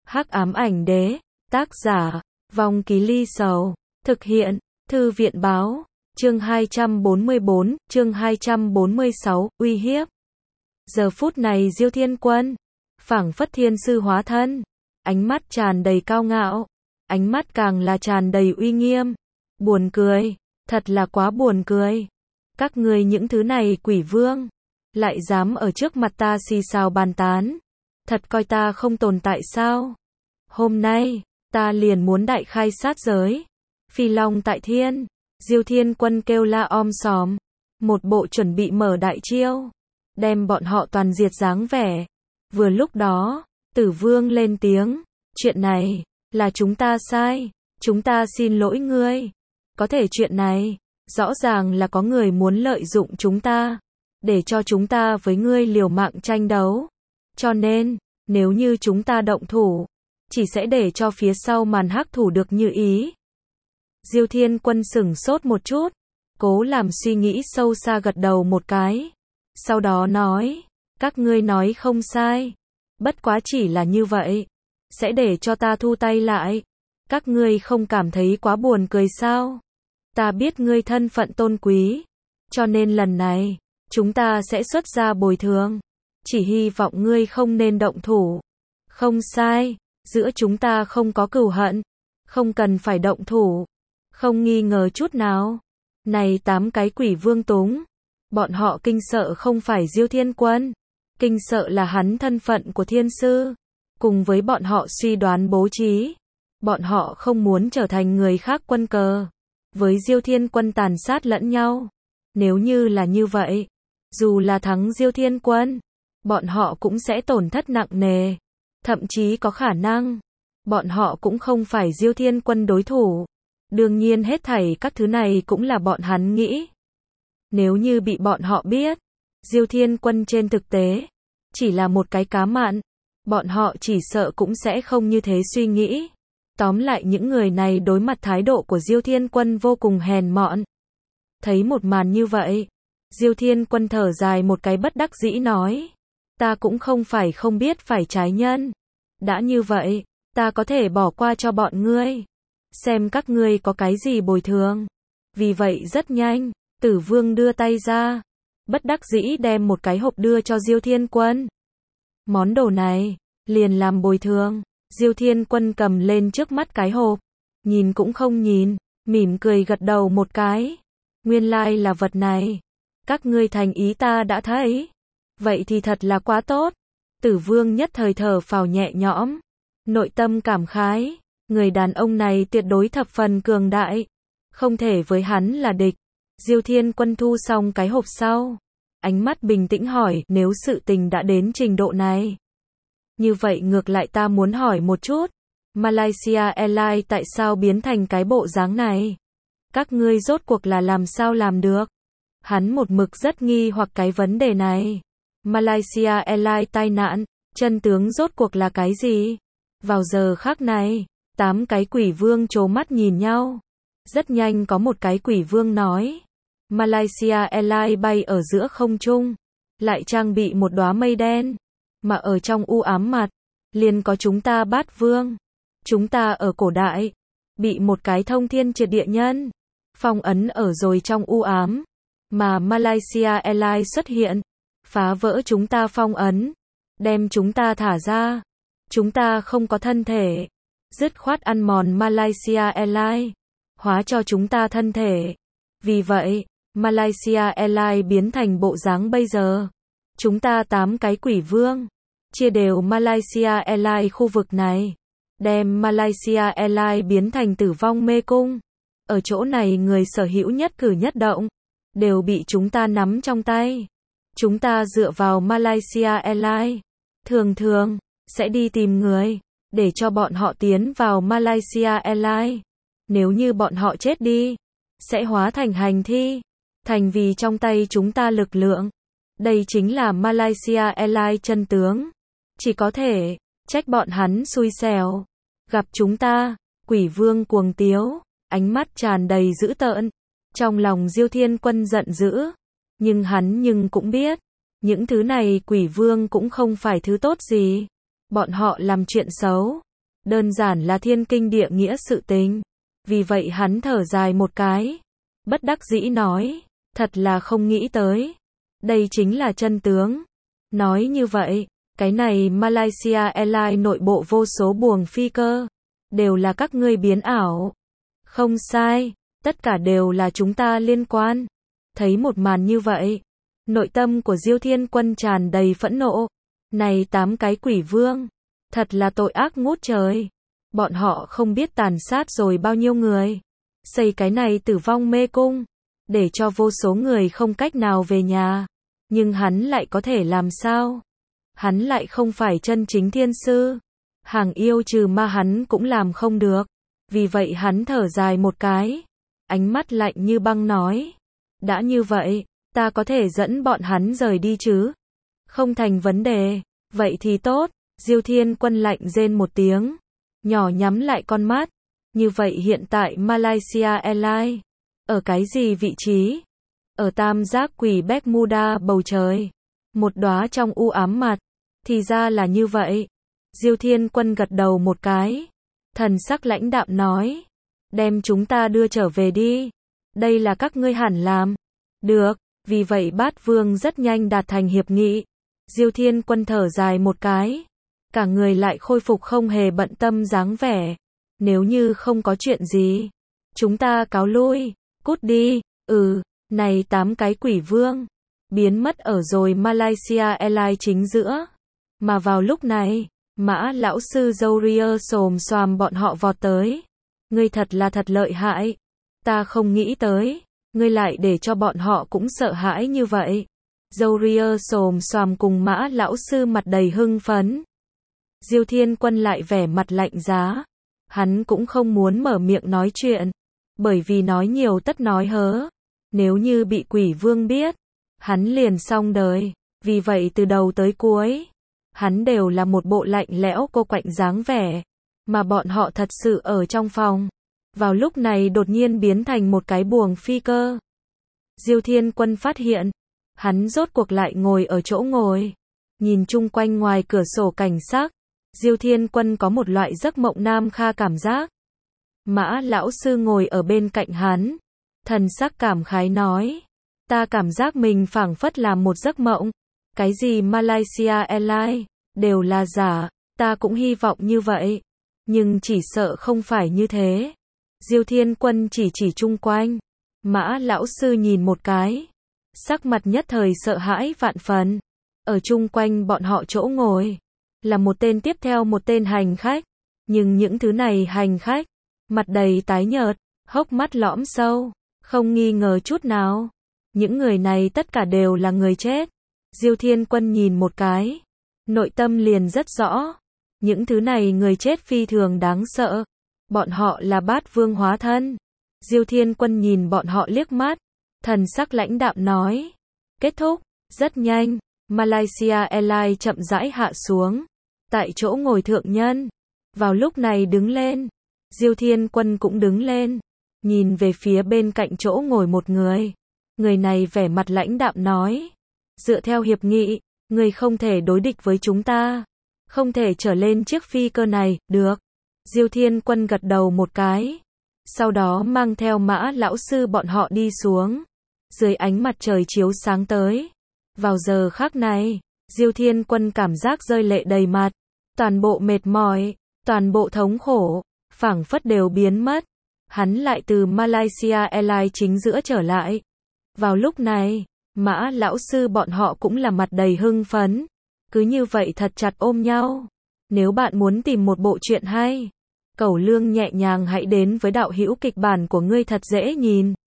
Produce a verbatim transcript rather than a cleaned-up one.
Hắc ám ảnh đế, tác giả, Vong Ký Ly Sầu, thực hiện, Thư viện báo, chương hai trăm bốn mươi bốn, chương hai trăm bốn mươi sáu, uy hiếp. Giờ phút này Diêu Thiên Quân, phảng phất thiên sư hóa thân, ánh mắt tràn đầy cao ngạo, ánh mắt càng là tràn đầy uy nghiêm. Buồn cười, thật là quá buồn cười. Các ngươi những thứ này quỷ vương, lại dám ở trước mặt ta xì xào bàn tán, thật coi ta không tồn tại sao? Hôm nay, ta liền muốn đại khai sát giới, phi long tại thiên. Diêu Thiên Quân kêu la om sòm, một bộ chuẩn bị mở đại chiêu, đem bọn họ toàn diệt dáng vẻ. Vừa lúc đó, Tử Vương lên tiếng, chuyện này, là chúng ta sai, chúng ta xin lỗi ngươi. Có thể chuyện này, rõ ràng là có người muốn lợi dụng chúng ta, để cho chúng ta với ngươi liều mạng tranh đấu. Cho nên, nếu như chúng ta động thủ, chỉ sẽ để cho phía sau màn hắc thủ được như ý. Diêu Thiên Quân sửng sốt một chút, cố làm suy nghĩ sâu xa gật đầu một cái. Sau đó nói, các ngươi nói không sai, bất quá chỉ là như vậy, sẽ để cho ta thu tay lại. Các ngươi không cảm thấy quá buồn cười sao? Ta biết ngươi thân phận tôn quý, cho nên lần này, chúng ta sẽ xuất ra bồi thường. Chỉ hy vọng ngươi không nên động thủ. Không sai, giữa chúng ta không có cừu hận, không cần phải động thủ. Không nghi ngờ chút nào. Này tám cái quỷ vương túng, bọn họ kinh sợ không phải Diêu Thiên Quân, kinh sợ là hắn thân phận của thiên sư, cùng với bọn họ suy đoán bố trí. Bọn họ không muốn trở thành người khác quân cờ, với Diêu Thiên Quân tàn sát lẫn nhau. Nếu như là như vậy, dù là thắng Diêu Thiên Quân, bọn họ cũng sẽ tổn thất nặng nề. Thậm chí có khả năng, bọn họ cũng không phải Diêu Thiên Quân đối thủ. Đương nhiên hết thảy các thứ này cũng là bọn hắn nghĩ. Nếu như bị bọn họ biết, Diêu Thiên Quân trên thực tế, chỉ là một cái cá mặn, bọn họ chỉ sợ cũng sẽ không như thế suy nghĩ. Tóm lại những người này đối mặt thái độ của Diêu Thiên Quân vô cùng hèn mọn. Thấy một màn như vậy, Diêu Thiên Quân thở dài một cái bất đắc dĩ nói, ta cũng không phải không biết phải trái nhân. Đã như vậy, ta có thể bỏ qua cho bọn ngươi, xem các ngươi có cái gì bồi thường. Vì vậy rất nhanh, Tử Vương đưa tay ra, bất đắc dĩ đem một cái hộp đưa cho Diêu Thiên Quân. Món đồ này, liền làm bồi thường. Diêu Thiên Quân cầm lên trước mắt cái hộp, nhìn cũng không nhìn, mỉm cười gật đầu một cái. Nguyên lai là vật này, các ngươi thành ý ta đã thấy. Vậy thì thật là quá tốt. Tử Vương nhất thời thở phào nhẹ nhõm, nội tâm cảm khái, người đàn ông này tuyệt đối thập phần cường đại, không thể với hắn là địch. Diêu Thiên Quân thu xong cái hộp sau, ánh mắt bình tĩnh hỏi, nếu sự tình đã đến trình độ này, như vậy ngược lại ta muốn hỏi một chút, Malaysia Airlines tại sao biến thành cái bộ dáng này? Các ngươi rốt cuộc là làm sao làm được? Hắn một mực rất nghi hoặc cái vấn đề này. Malaysia Airlines tai nạn, chân tướng rốt cuộc là cái gì? Vào giờ khắc này, tám cái quỷ vương trố mắt nhìn nhau. Rất nhanh có một cái quỷ vương nói, Malaysia Airlines bay ở giữa không trung, lại trang bị một đóa mây đen, mà ở trong u ám mặt, liền có chúng ta Bát Vương. Chúng ta ở cổ đại, bị một cái thông thiên triệt địa nhân phong ấn ở rồi trong u ám, mà Malaysia Airlines xuất hiện, phá vỡ chúng ta phong ấn, đem chúng ta thả ra. Chúng ta không có thân thể, dứt khoát ăn mòn Malaysia Airlines, hóa cho chúng ta thân thể. Vì vậy, Malaysia Airlines biến thành bộ dáng bây giờ. Chúng ta tám cái quỷ vương, chia đều Malaysia Airlines khu vực này, đem Malaysia Airlines biến thành tử vong mê cung. Ở chỗ này người sở hữu nhất cử nhất động, đều bị chúng ta nắm trong tay. Chúng ta dựa vào Malaysia Airlines, thường thường, sẽ đi tìm người, để cho bọn họ tiến vào Malaysia Airlines. Nếu như bọn họ chết đi, sẽ hóa thành hành thi, thành vì trong tay chúng ta lực lượng. Đây chính là Malaysia Airlines chân tướng. Chỉ có thể trách bọn hắn xui xẻo. Gặp chúng ta, quỷ vương cuồng tiếu, ánh mắt tràn đầy dữ tợn. Trong lòng Diêu Thiên Quân giận dữ, nhưng hắn nhưng cũng biết, những thứ này quỷ vương cũng không phải thứ tốt gì. Bọn họ làm chuyện xấu, đơn giản là thiên kinh địa nghĩa sự tình. Vì vậy hắn thở dài một cái, bất đắc dĩ nói, thật là không nghĩ tới. Đây chính là chân tướng. Nói như vậy, cái này Malaysia Airlines nội bộ vô số buồng phi cơ, đều là các ngươi biến ảo. Không sai, tất cả đều là chúng ta liên quan. Thấy một màn như vậy, nội tâm của Diêu Thiên Quân tràn đầy phẫn nộ. Này tám cái quỷ vương, thật là tội ác ngút trời. Bọn họ không biết tàn sát rồi bao nhiêu người. Xây cái này tử vong mê cung, để cho vô số người không cách nào về nhà. Nhưng hắn lại có thể làm sao? Hắn lại không phải chân chính thiên sư. Hàng yêu trừ ma hắn cũng làm không được. Vì vậy hắn thở dài một cái, ánh mắt lạnh như băng nói. Đã như vậy, ta có thể dẫn bọn hắn rời đi chứ? Không thành vấn đề, vậy thì tốt. Diêu Thiên Quân lạnh rên một tiếng, nhỏ nhắm lại con mắt. Như vậy hiện tại Malaysia Airlines, ở cái gì vị trí? Ở tam giác quỷ Bermuda bầu trời. Một đóa trong u ám mặt. Thì ra là như vậy. Diêu Thiên Quân gật đầu một cái. Thần sắc lãnh đạm nói. Đem chúng ta đưa trở về đi. Đây là các ngươi hẳn làm. Được, vì vậy Bát Vương rất nhanh đạt thành hiệp nghị. Diêu Thiên Quân thở dài một cái. Cả người lại khôi phục không hề bận tâm dáng vẻ. Nếu như không có chuyện gì, chúng ta cáo lui, cút đi. Ừ, này tám cái quỷ vương, biến mất ở rồi Malaysia Airlines chính giữa. Mà vào lúc này, Mã lão sư Zoria xồm xoàm bọn họ vọt tới. Ngươi thật là thật lợi hại. Ta không nghĩ tới, ngươi lại để cho bọn họ cũng sợ hãi như vậy. Zoria xồm xoàm cùng Mã lão sư mặt đầy hưng phấn. Diêu Thiên Quân lại vẻ mặt lạnh giá. Hắn cũng không muốn mở miệng nói chuyện, bởi vì nói nhiều tất nói hớ. Nếu như bị quỷ vương biết, hắn liền xong đời. Vì vậy từ đầu tới cuối, hắn đều là một bộ lạnh lẽo cô quạnh dáng vẻ. Mà bọn họ thật sự ở trong phòng. Vào lúc này đột nhiên biến thành một cái buồng phi cơ. Diêu Thiên Quân phát hiện, hắn rốt cuộc lại ngồi ở chỗ ngồi. Nhìn chung quanh ngoài cửa sổ cảnh sắc, Diêu Thiên Quân có một loại giấc mộng nam kha cảm giác. Mã lão sư ngồi ở bên cạnh hắn, thần sắc cảm khái nói. Ta cảm giác mình phảng phất là một giấc mộng. Cái gì Malaysia Airlines, đều là giả, ta cũng hy vọng như vậy. Nhưng chỉ sợ không phải như thế. Diêu Thiên Quân chỉ chỉ chung quanh. Mã lão sư nhìn một cái. Sắc mặt nhất thời sợ hãi vạn phần. Ở chung quanh bọn họ chỗ ngồi, là một tên tiếp theo một tên hành khách. Nhưng những thứ này hành khách, mặt đầy tái nhợt, hốc mắt lõm sâu, không nghi ngờ chút nào. Những người này tất cả đều là người chết. Diêu Thiên Quân nhìn một cái, nội tâm liền rất rõ. Những thứ này người chết phi thường đáng sợ. Bọn họ là Bát Vương hóa thân. Diêu Thiên Quân nhìn bọn họ liếc mắt, thần sắc lãnh đạm nói. Kết thúc, rất nhanh, Malaysia Airlines chậm rãi hạ xuống. Tại chỗ ngồi thượng nhân, vào lúc này đứng lên. Diêu Thiên Quân cũng đứng lên, nhìn về phía bên cạnh chỗ ngồi một người. Người này vẻ mặt lãnh đạm nói. Dựa theo hiệp nghị, người không thể đối địch với chúng ta. Không thể trở lên chiếc phi cơ này, được. Diêu Thiên Quân gật đầu một cái. Sau đó mang theo Mã lão sư bọn họ đi xuống. Dưới ánh mặt trời chiếu sáng tới. Vào giờ khắc này, Diêu Thiên Quân cảm giác rơi lệ đầy mặt. Toàn bộ mệt mỏi, toàn bộ thống khổ, phảng phất đều biến mất. Hắn lại từ Malaysia Airlines chính giữa trở lại. Vào lúc này, Mã lão sư bọn họ cũng là mặt đầy hưng phấn. Cứ như vậy thật chặt ôm nhau. Nếu bạn muốn tìm một bộ truyện hay, Cẩu Lương nhẹ nhàng hãy đến với đạo hữu kịch bản của ngươi thật dễ nhìn.